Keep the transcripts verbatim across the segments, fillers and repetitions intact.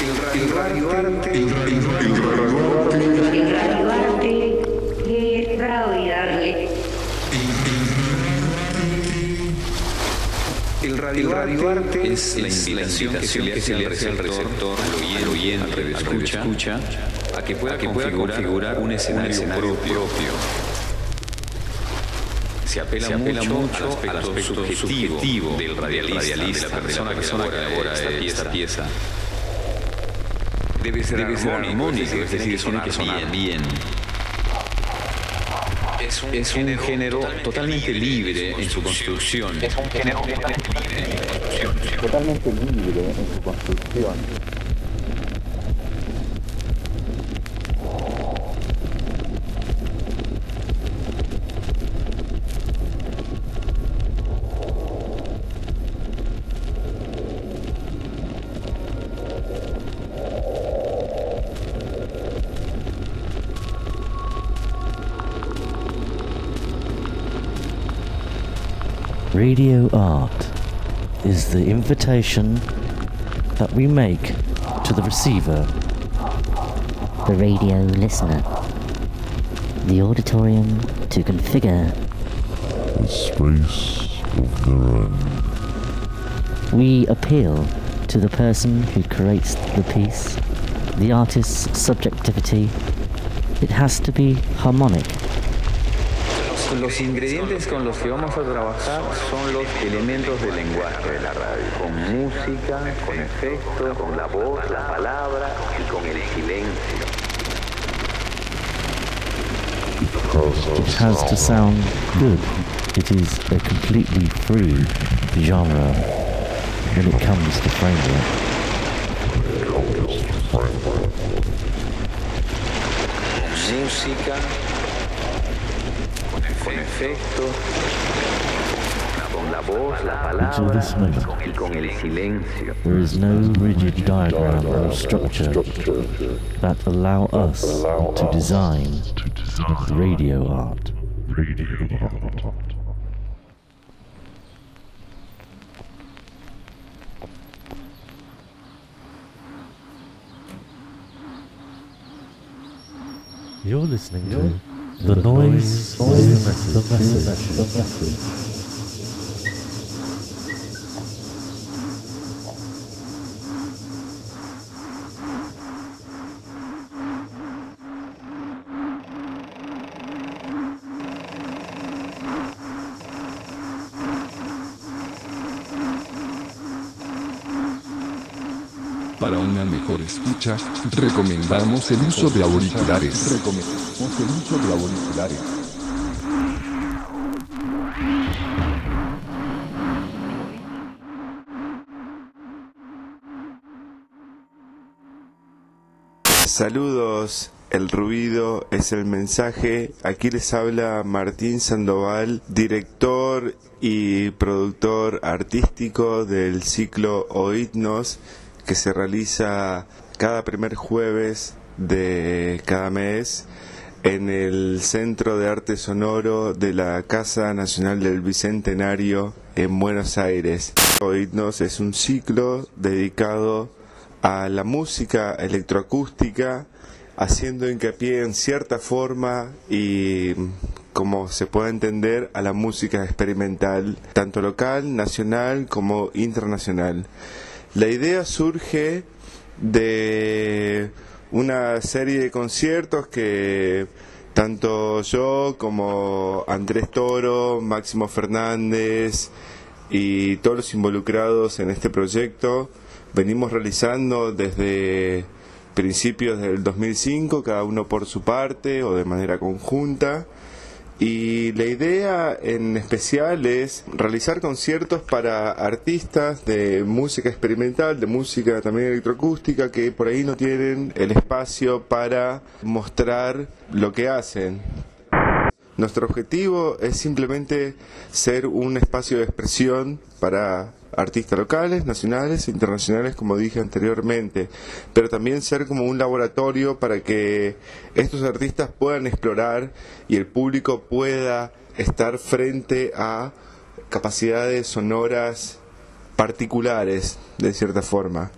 El Radio Arte. El Radio Arte. El Radio Arte. El Radio Arte. El Radio Arte es la invitación que se le hace al receptor, al oyente, al escucha, a que pueda configurar un escenario propio. Se apela, Se apela mucho, mucho al aspecto subjetivo, subjetivo del radialista, radialista, de la persona, de la persona que elabora esta, esta pieza. Debe ser, Debe ser armónico, es decir, es tiene que sonar bien. bien. Es un, es un género, género totalmente, totalmente libre, libre en su construcción. Es un género totalmente libre en su construcción. Totalmente libre en su construcción. Radio art is the invitation that we make to the receiver, the radio listener, the auditorium to configure the space of their own. We appeal to the person who creates the piece, the artist's subjectivity. It has to be harmonic. Los ingredientes con los que vamos a trabajar son los elementos del lenguaje de la radio, con música, con efectos, con la voz, la palabra y con el silencio. It has to sound good. It is a completely free genre when it comes to framework. Música, con efectos, con la voz, la palabra y con el silencio. There is no rigid diagram or structure that allow us to design radio art. Radio art. You're listening to The Noise, the Message, the Message, the Message. Para una mejor escucha, recomendamos el uso de auriculares. Recomendamos el uso de auriculares. Saludos, el ruido es el mensaje. Aquí les habla Martín Sandoval, director y productor artístico del ciclo Oídnos, que se realiza cada primer jueves de cada mes en el Centro de Arte Sonoro de la Casa Nacional del Bicentenario en Buenos Aires. Oídnos es un ciclo dedicado a la música electroacústica, haciendo hincapié en cierta forma y, como se puede entender, a la música experimental, tanto local, nacional como internacional. La idea surge de una serie de conciertos que tanto yo como Andrés Toro, Máximo Fernández y todos los involucrados en este proyecto venimos realizando desde principios del dos mil cinco, cada uno por su parte o de manera conjunta. Y la idea en especial es realizar conciertos para artistas de música experimental, de música también electroacústica, que por ahí no tienen el espacio para mostrar lo que hacen. Nuestro objetivo es simplemente ser un espacio de expresión para artistas locales, nacionales e internacionales, como dije anteriormente, pero también ser como un laboratorio para que estos artistas puedan explorar y el público pueda estar frente a capacidades sonoras particulares, de cierta forma.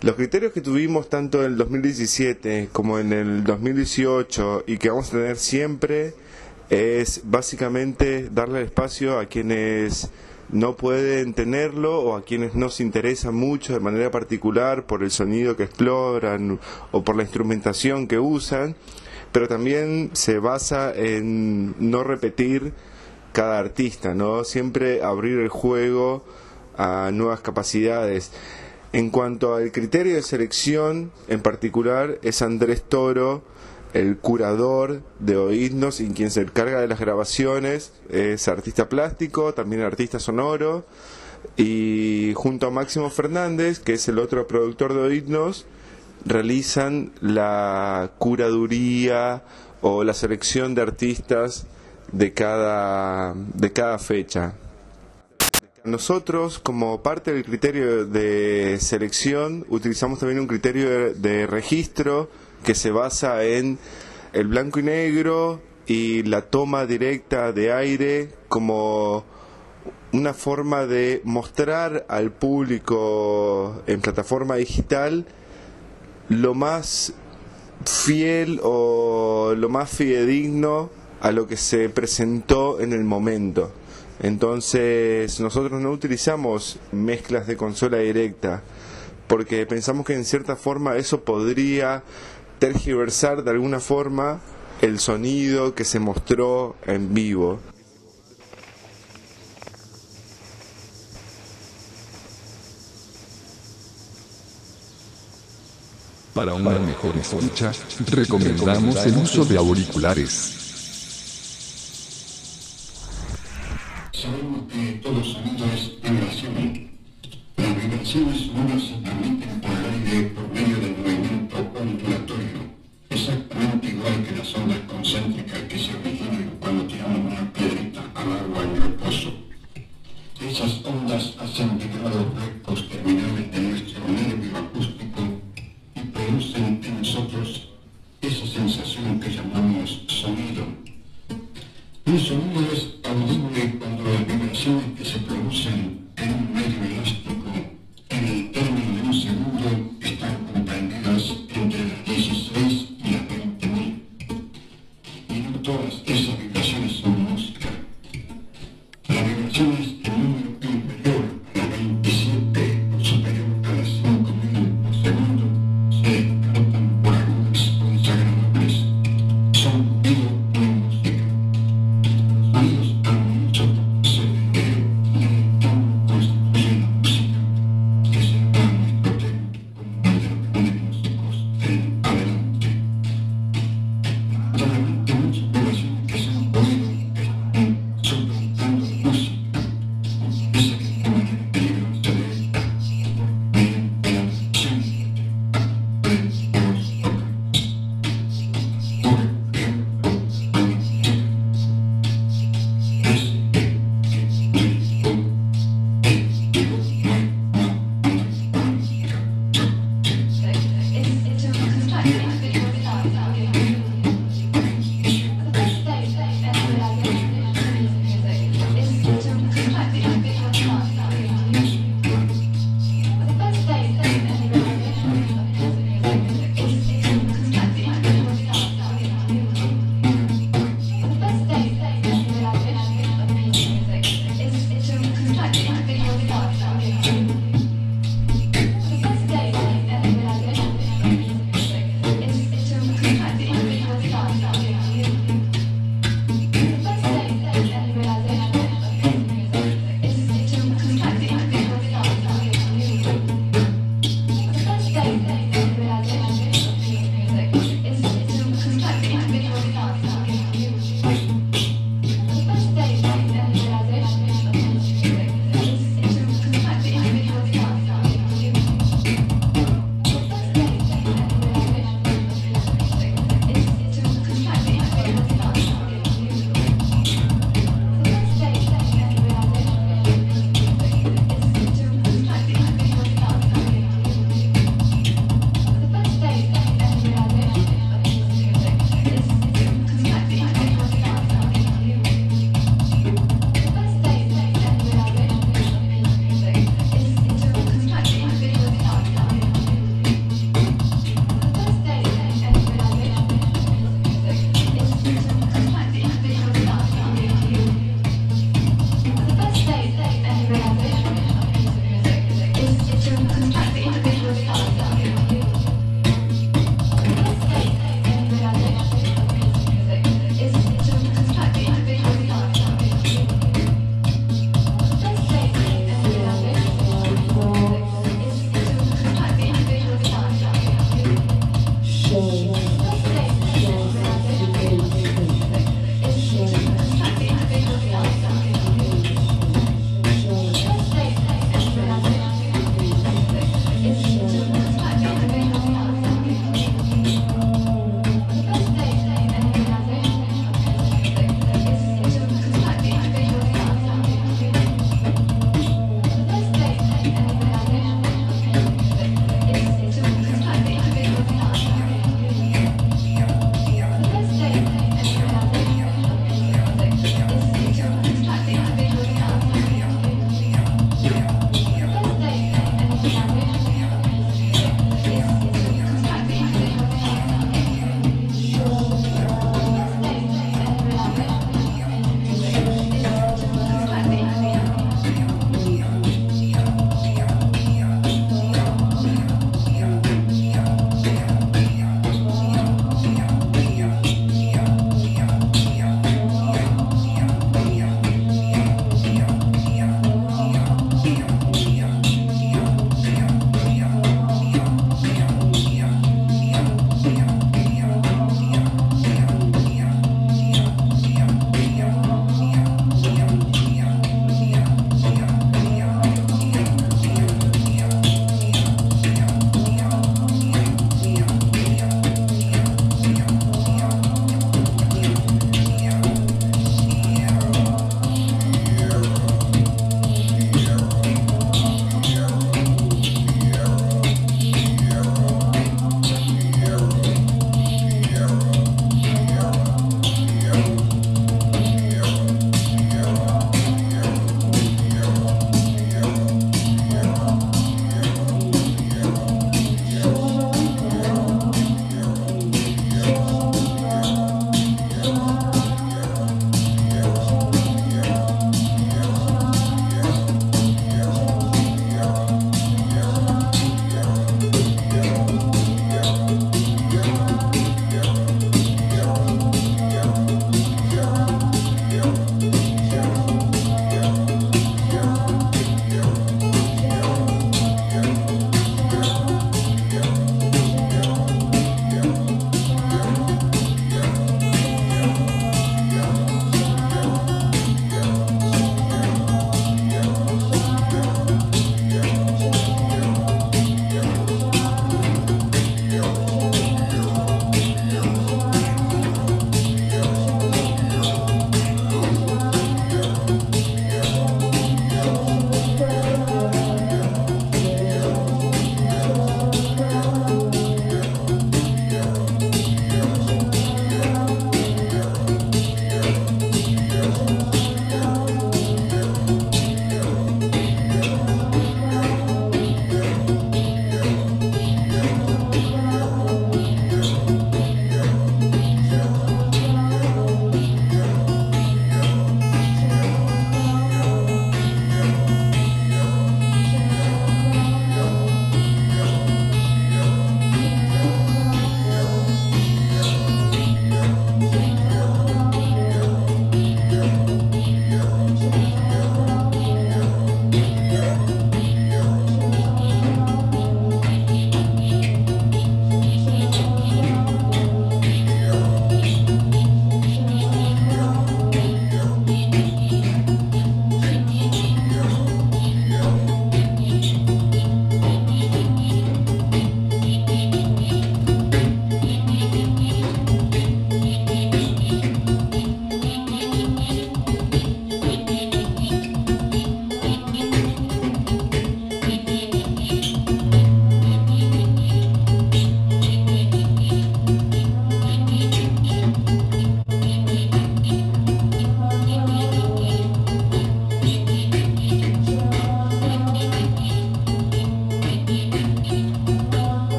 Los criterios que tuvimos tanto en el dos mil diecisiete como en el dos mil dieciocho y que vamos a tener siempre es básicamente darle el espacio a quienes no pueden tenerlo o a quienes no se interesan mucho de manera particular por el sonido que exploran o por la instrumentación que usan, pero también se basa en no repetir cada artista, ¿no? Siempre abrir el juego a nuevas capacidades. En cuanto al criterio de selección, en particular es Andrés Toro, el curador de Oídnos y quien se encarga de las grabaciones. Es artista plástico, también artista sonoro, y junto a Máximo Fernández, que es el otro productor de Oídnos, realizan la curaduría o la selección de artistas de cada, de cada fecha. Nosotros, como parte del criterio de selección, utilizamos también un criterio de, de registro que se basa en el blanco y negro y la toma directa de aire como una forma de mostrar al público en plataforma digital lo más fiel o lo más fidedigno a lo que se presentó en el momento. Entonces nosotros no utilizamos mezclas de consola directa porque pensamos que en cierta forma eso podría tergiversar de alguna forma el sonido que se mostró en vivo. Para una mejor escucha, recomendamos el uso de auriculares. Sabemos que todo sonido es vibración. Las vibraciones no se transmiten por el aire por medio del movimiento ondulatorio, exactamente igual que las ondas concéntricas que se originan cuando tiramos una piedrita al agua en reposo. Esas ondas hacen vibrados rectos terminales de nuestro nervio acústico y producen en nosotros esa sensación que llamamos sonido.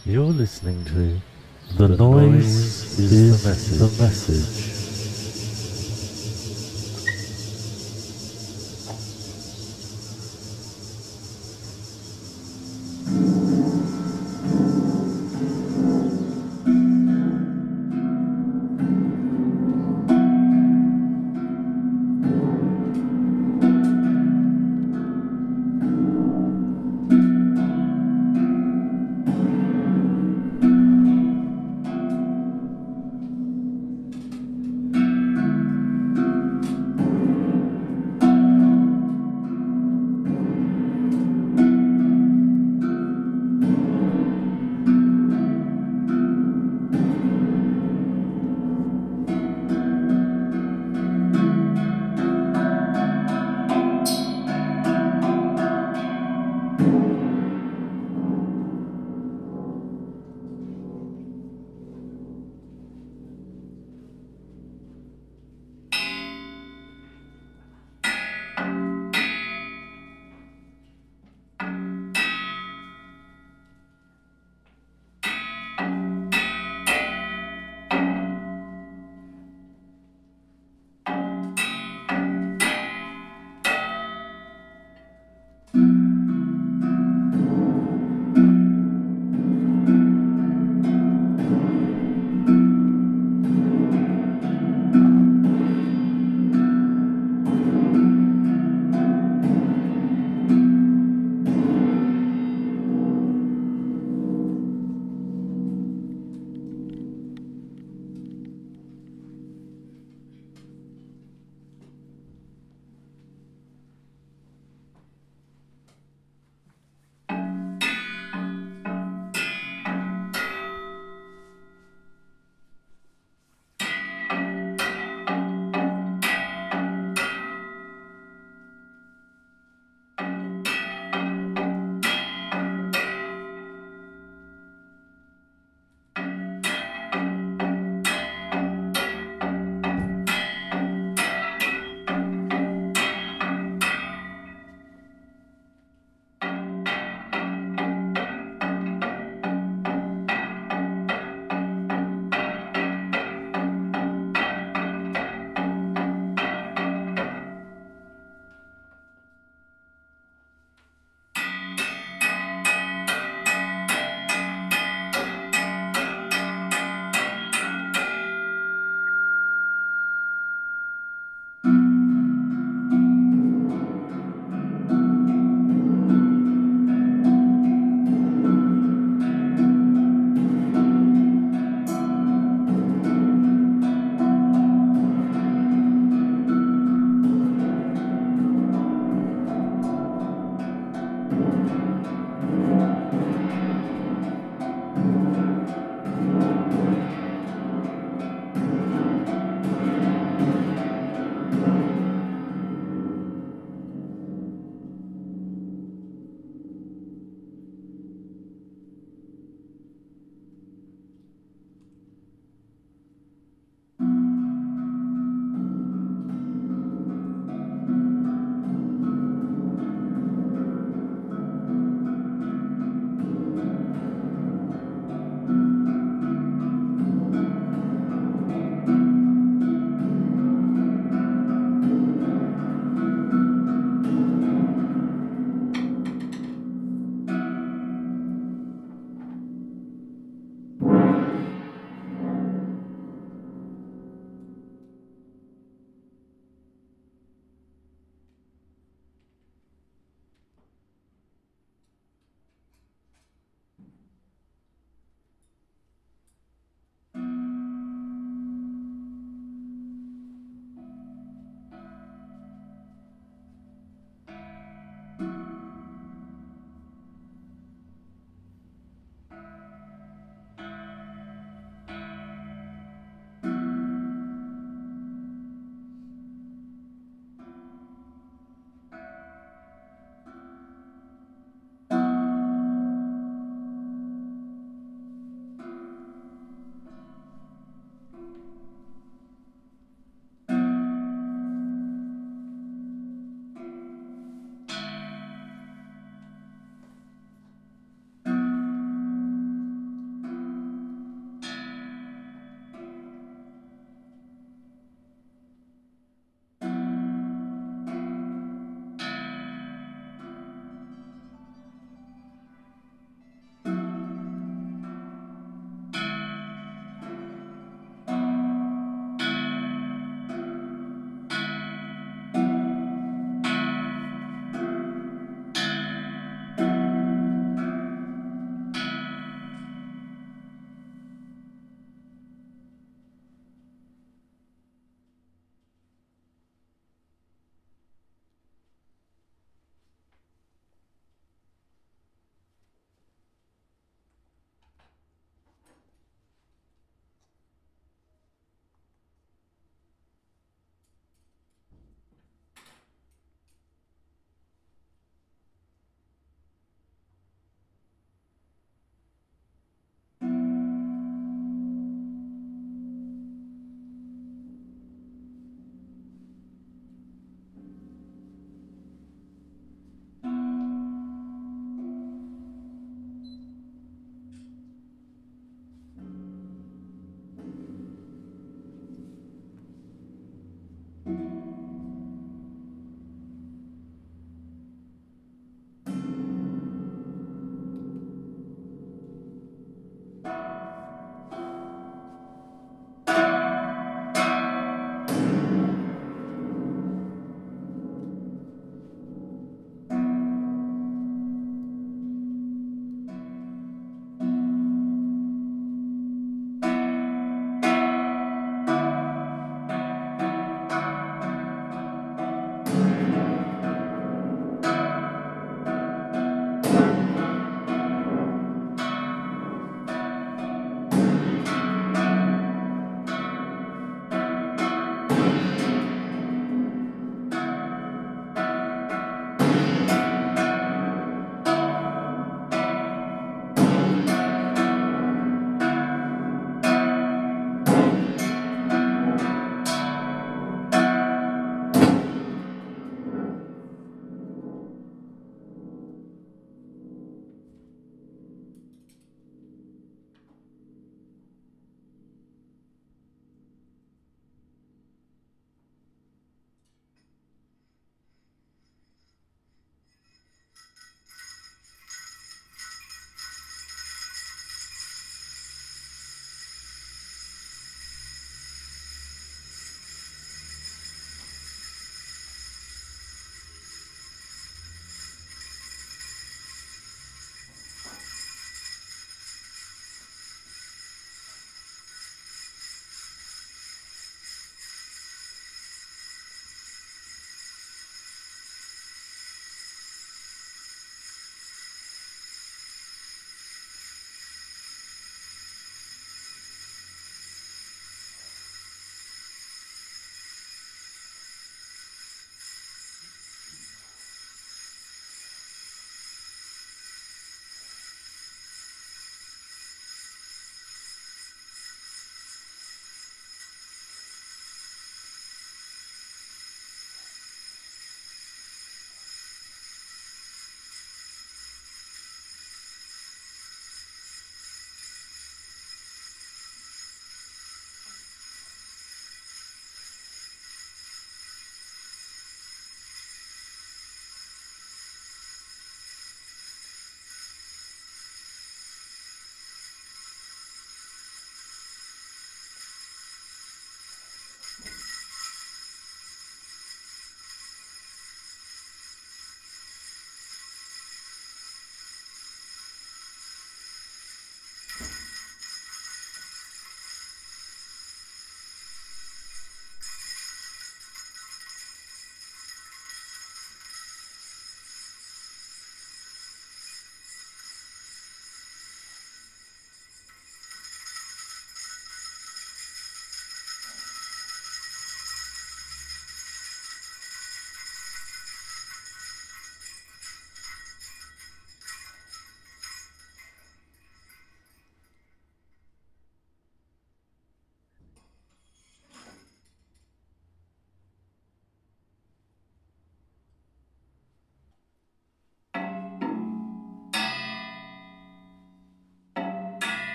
You're listening to The, the Noise, noise is, is the Message. The message.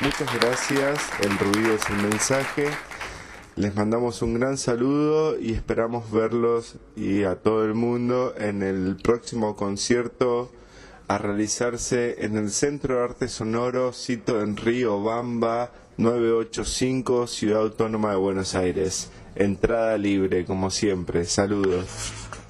Muchas gracias, el ruido es el mensaje. Les mandamos un gran saludo y esperamos verlos y a todo el mundo en el próximo concierto a realizarse en el Centro de Arte Sonoro, sito en Río Bamba, novecientos ochenta y cinco, Ciudad Autónoma de Buenos Aires. Entrada libre, como siempre. Saludos.